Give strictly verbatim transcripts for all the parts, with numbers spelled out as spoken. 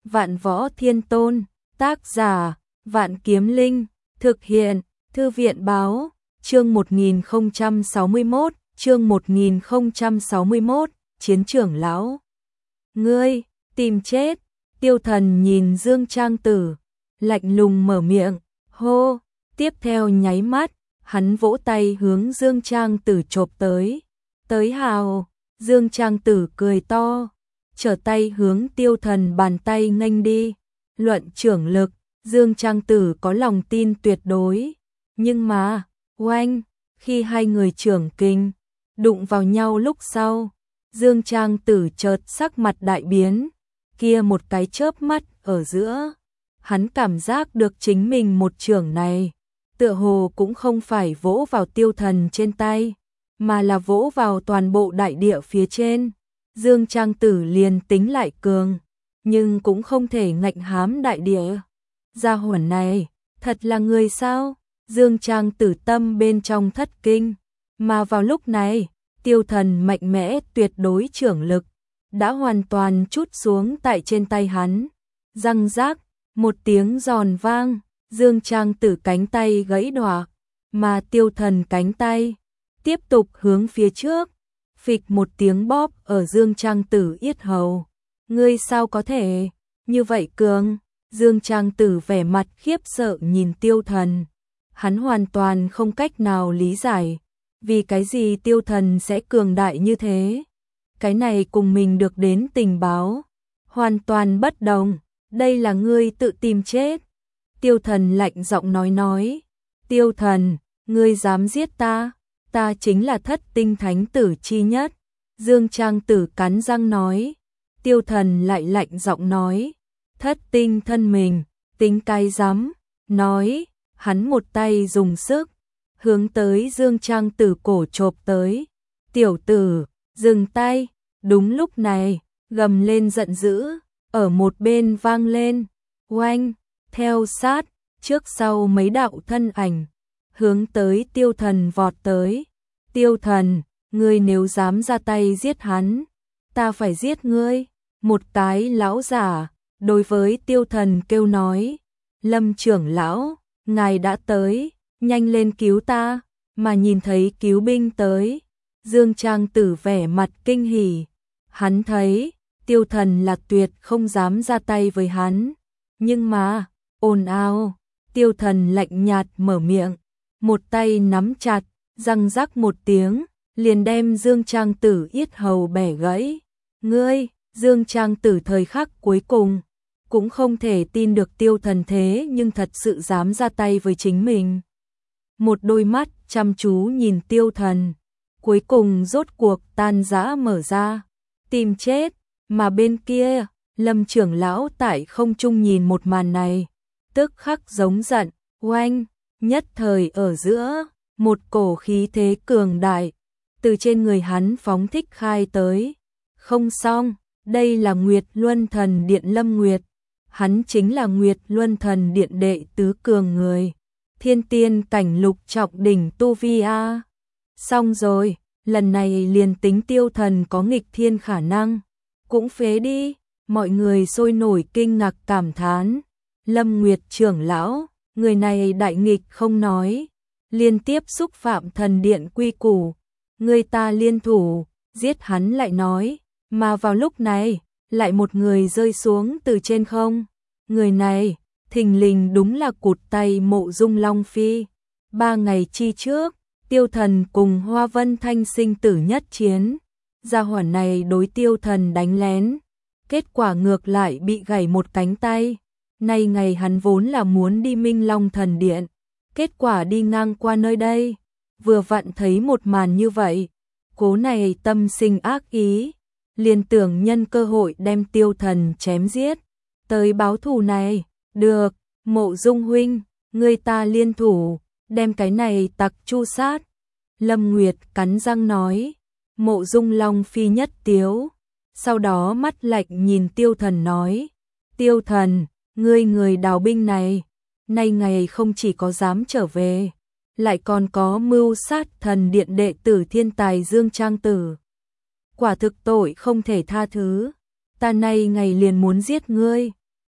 Vạn Võ Thiên Tôn, tác giả, Vạn Kiếm Linh, thực hiện, Thư viện Báo, chương một nghìn không trăm sáu mươi mốt, chương một nghìn không trăm sáu mươi mốt, Chiến trưởng lão. Ngươi, tìm chết, Tiêu Thần nhìn Dương Trang Tử, lạnh lùng mở miệng, hô, tiếp theo nháy mắt, hắn vỗ tay hướng Dương Trang Tử chộp tới, tới hào, Dương Trang Tử cười to, trở tay hướng Tiêu Thần bàn tay nghênh đi, luận trưởng lực, Dương Trang Tử có lòng tin tuyệt đối, nhưng mà, oanh, khi hai người trưởng kinh, đụng vào nhau lúc sau, Dương Trang Tử chợt sắc mặt đại biến, kia một cái chớp mắt ở giữa, hắn cảm giác được chính mình một trưởng này, tựa hồ cũng không phải vỗ vào Tiêu Thần trên tay, mà là vỗ vào toàn bộ đại địa phía trên. Dương Trang Tử liền tính lại cường, nhưng cũng không thể ngạnh hám đại địa. Gia hỏa này, thật là người sao? Dương Trang Tử tâm bên trong thất kinh, mà vào lúc này, Tiêu Thần mạnh mẽ tuyệt đối trưởng lực, đã hoàn toàn trút xuống tại trên tay hắn. Răng rác, một tiếng giòn vang, Dương Trang Tử cánh tay gãy đọa, mà Tiêu Thần cánh tay tiếp tục hướng phía trước, phịch một tiếng bóp ở Dương Trang Tử yết hầu. Ngươi sao có thể như vậy cường? Dương Trang Tử vẻ mặt khiếp sợ nhìn Tiêu Thần, hắn hoàn toàn không cách nào lý giải, vì cái gì Tiêu Thần sẽ cường đại như thế. Cái này cùng mình được đến tình báo hoàn toàn bất đồng, đây là ngươi tự tìm chết. Tiêu Thần lạnh giọng nói nói, Tiêu Thần, ngươi dám giết ta, ta chính là thất tinh thánh tử chi nhất. Dương Trang Tử cắn răng nói, Tiêu Thần lại lạnh giọng nói, thất tinh thân mình, tính cái dám, nói, hắn một tay dùng sức, hướng tới Dương Trang Tử cổ chộp tới, tiểu tử, dừng tay, đúng lúc này, gầm lên giận dữ, ở một bên vang lên, oanh, theo sát, trước sau mấy đạo thân ảnh, hướng tới Tiêu Thần vọt tới, Tiêu Thần, ngươi nếu dám ra tay giết hắn, ta phải giết ngươi. Một cái lão giả, đối với Tiêu Thần kêu nói, Lâm trưởng lão, ngài đã tới, nhanh lên cứu ta, mà nhìn thấy cứu binh tới. Dương Trang Tử vẻ mặt kinh hỉ, hắn thấy, Tiêu Thần là tuyệt không dám ra tay với hắn, nhưng mà, ồn ào, Tiêu Thần lạnh nhạt mở miệng, một tay nắm chặt, răng rắc một tiếng, liền đem Dương Trang Tử yết hầu bẻ gãy. Ngươi, Dương Trang Tử thời khắc cuối cùng, cũng không thể tin được Tiêu Thần thế nhưng thật sự dám ra tay với chính mình. Một đôi mắt chăm chú nhìn Tiêu Thần, cuối cùng rốt cuộc tan rã mở ra, tìm chết, mà bên kia, Lâm trưởng lão tại không trung nhìn một màn này, tức khắc giống giận, oanh, nhất thời ở giữa, một cổ khí thế cường đại, từ trên người hắn phóng thích khai tới. Không xong, đây là Nguyệt Luân Thần Điện Lâm Nguyệt, hắn chính là Nguyệt Luân Thần Điện đệ tứ cường người, thiên tiên cảnh lục trọng đỉnh tu vi a. Xong rồi, lần này liền tính Tiêu Thần có nghịch thiên khả năng, cũng phế đi, mọi người sôi nổi kinh ngạc cảm thán. Lâm Nguyệt trưởng lão, người này đại nghịch không nói, liên tiếp xúc phạm thần điện quy củ, người ta liên thủ, giết hắn lại nói, mà vào lúc này, lại một người rơi xuống từ trên không. Người này, thình lình đúng là cụt tay Mộ Dung Long Phi. Ba ngày chi trước, Tiêu Thần cùng Hoa Vân Thanh sinh tử nhất chiến, gia hỏa này đối Tiêu Thần đánh lén, kết quả ngược lại bị gãy một cánh tay. Nay ngày hắn vốn là muốn đi Minh Long Thần Điện, kết quả đi ngang qua nơi đây, vừa vặn thấy một màn như vậy, cố này tâm sinh ác ý, liền tưởng nhân cơ hội đem Tiêu Thần chém giết, tới báo thù này. Được, Mộ Dung huynh, người ta liên thủ, đem cái này tặc chu sát. Lâm Nguyệt cắn răng nói. Mộ Dung Long Phi nhất tiếu, sau đó mắt lạnh nhìn Tiêu Thần nói, Tiêu Thần, ngươi người đào binh này, nay ngày không chỉ có dám trở về, lại còn có mưu sát thần điện đệ tử thiên tài Dương Trang Tử. Quả thực tội không thể tha thứ, ta nay ngày liền muốn giết ngươi.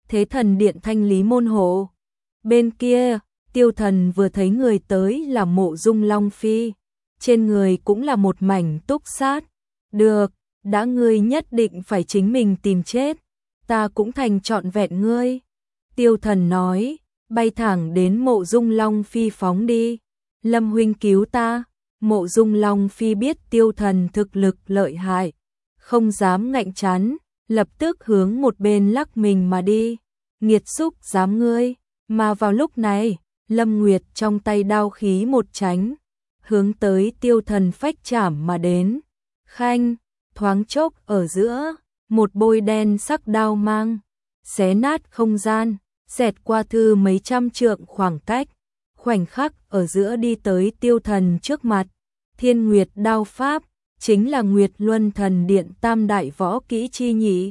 Thế thần điện thanh lý môn hộ. Bên kia, Tiêu Thần vừa thấy người tới là Mộ Dung Long Phi, trên người cũng là một mảnh túc sát. Được, đã ngươi nhất định phải chính mình tìm chết, ta cũng thành trọn vẹn ngươi. Tiêu Thần nói, bay thẳng đến Mộ Dung Long Phi phóng đi. Lâm huynh cứu ta. Mộ Dung Long Phi biết Tiêu Thần thực lực lợi hại, không dám ngạnh chắn, lập tức hướng một bên lắc mình mà đi. Nghiệt xúc dám ngươi. Mà vào lúc này, Lâm Nguyệt trong tay đao khí một tránh, hướng tới Tiêu Thần phách chảm mà đến. Khanh, thoáng chốc ở giữa, một bôi đen sắc đao mang, xé nát không gian, xẹt qua thư mấy trăm trượng khoảng cách, khoảnh khắc ở giữa đi tới Tiêu Thần trước mặt. Thiên Nguyệt đao pháp, chính là Nguyệt Luân Thần Điện tam đại võ kỹ chi nhị.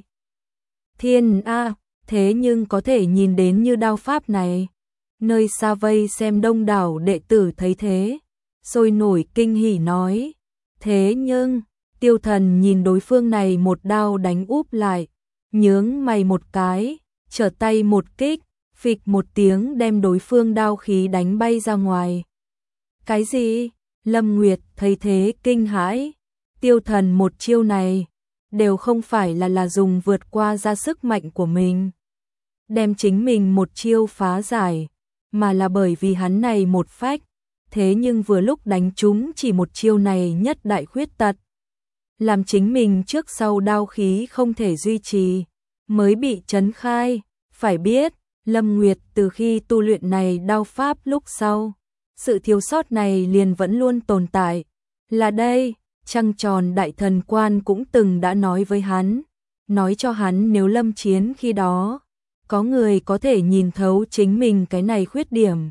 Thiên A, thế nhưng có thể nhìn đến như đao pháp này. Nơi xa vây xem đông đảo đệ tử thấy thế, sôi nổi kinh hỉ nói. Thế nhưng, Tiêu Thần nhìn đối phương này một đao đánh úp lại, nhướng mày một cái, trở tay một kích, phịch một tiếng đem đối phương đao khí đánh bay ra ngoài. Cái gì? Lâm Nguyệt thấy thế kinh hãi. Tiêu Thần một chiêu này, đều không phải là là dùng vượt qua ra sức mạnh của mình, đem chính mình một chiêu phá giải, mà là bởi vì hắn này một phách, thế nhưng vừa lúc đánh trúng chỉ một chiêu này nhất đại khuyết tật, làm chính mình trước sau đao khí không thể duy trì, mới bị chấn khai. Phải biết, Lâm Nguyệt từ khi tu luyện này đao pháp lúc sau, sự thiếu sót này liền vẫn luôn tồn tại. Là đây, trăng tròn đại thần quan cũng từng đã nói với hắn, nói cho hắn nếu lâm chiến khi đó, có người có thể nhìn thấu chính mình cái này khuyết điểm,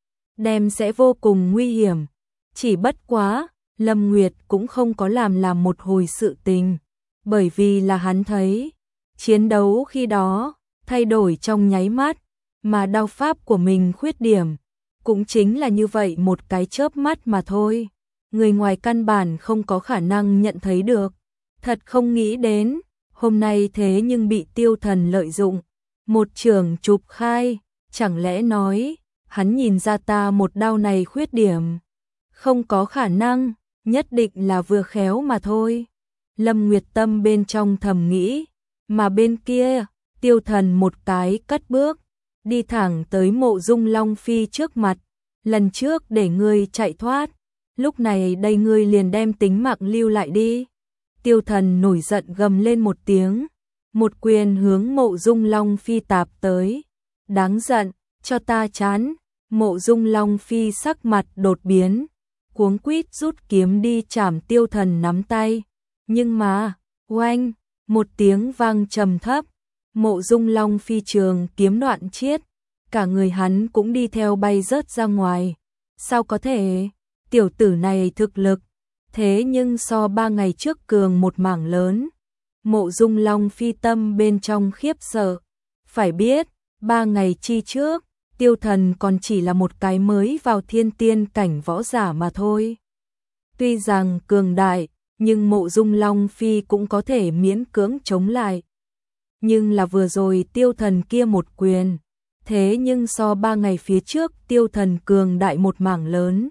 đem sẽ vô cùng nguy hiểm. Chỉ bất quá, Lâm Nguyệt cũng không có làm làm một hồi sự tình, bởi vì là hắn thấy, chiến đấu khi đó, thay đổi trong nháy mắt, mà đao pháp của mình khuyết điểm, cũng chính là như vậy một cái chớp mắt mà thôi. Người ngoài căn bản không có khả năng nhận thấy được. Thật không nghĩ đến, hôm nay thế nhưng bị Tiêu Thần lợi dụng. Một trường chụp khai, chẳng lẽ nói, hắn nhìn ra ta một đao này khuyết điểm. Không có khả năng, nhất định là vừa khéo mà thôi. Lâm Nguyệt tâm bên trong thầm nghĩ, mà bên kia, Tiêu Thần một cái cất bước, đi thẳng tới Mộ Dung Long Phi trước mặt. Lần trước để ngươi chạy thoát, lúc này đây ngươi liền đem tính mạng lưu lại đi. Tiêu Thần nổi giận gầm lên một tiếng, một quyền hướng Mộ Dung Long Phi tạp tới. Đáng giận, cho ta chán. Mộ Dung Long Phi sắc mặt đột biến, cuống quýt rút kiếm đi chảm Tiêu Thần nắm tay. Nhưng mà, oanh, một tiếng vang trầm thấp, Mộ Dung Long Phi trường kiếm đoạn chiết, cả người hắn cũng đi theo bay rớt ra ngoài. Sao có thể? Tiểu tử này thực lực, thế nhưng so ba ngày trước cường một mảng lớn. Mộ Dung Long Phi tâm bên trong khiếp sợ. Phải biết, ba ngày chi trước, Tiêu Thần còn chỉ là một cái mới vào thiên tiên cảnh võ giả mà thôi. Tuy rằng cường đại, nhưng Mộ Dung Long Phi cũng có thể miễn cưỡng chống lại. Nhưng là vừa rồi Tiêu Thần kia một quyền, thế nhưng so ba ngày phía trước Tiêu Thần cường đại một mảng lớn.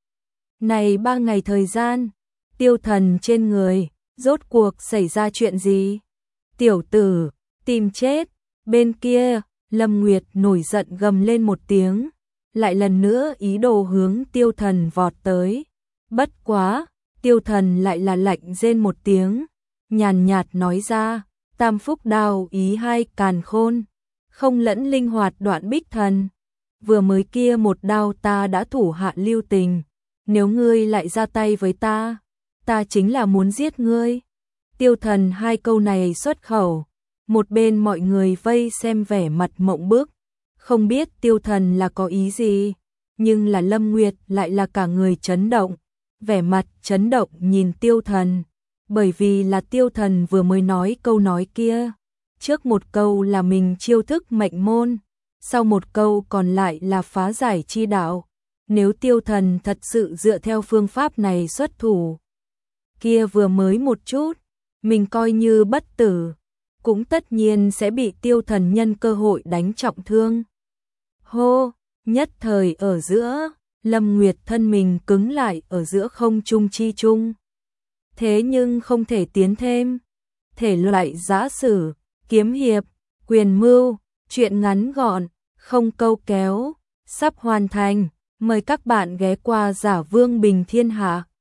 Này ba ngày thời gian, Tiêu Thần trên người, rốt cuộc xảy ra chuyện gì? Tiểu tử, tìm chết. Bên kia, Lâm Nguyệt nổi giận gầm lên một tiếng, lại lần nữa ý đồ hướng Tiêu Thần vọt tới. Bất quá, Tiêu Thần lại là lạnh rên một tiếng, nhàn nhạt nói ra, tam phúc đao ý hai càn khôn, không lẫn linh hoạt đoạn bích thần. Vừa mới kia một đao ta đã thủ hạ lưu tình, nếu ngươi lại ra tay với ta, ta chính là muốn giết ngươi. Tiêu Thần hai câu này xuất khẩu, một bên mọi người vây xem vẻ mặt mộng bức, không biết Tiêu Thần là có ý gì, nhưng là Lâm Nguyệt lại là cả người chấn động, vẻ mặt chấn động nhìn Tiêu Thần, bởi vì là Tiêu Thần vừa mới nói câu nói kia, trước một câu là mình chiêu thức mệnh môn, sau một câu còn lại là phá giải chi đạo. Nếu Tiêu Thần thật sự dựa theo phương pháp này xuất thủ, kia vừa mới một chút, mình coi như bất tử, cũng tất nhiên sẽ bị Tiêu Thần nhân cơ hội đánh trọng thương. Hô, nhất thời ở giữa, Lâm Nguyệt thân mình cứng lại ở giữa không trung chi trung. Thế nhưng không thể tiến thêm. Thể loại giã sử, kiếm hiệp, quyền mưu, truyện ngắn gọn, không câu kéo, sắp hoàn thành. Mời các bạn ghé qua Giả Vương Bình Thiên Hạ.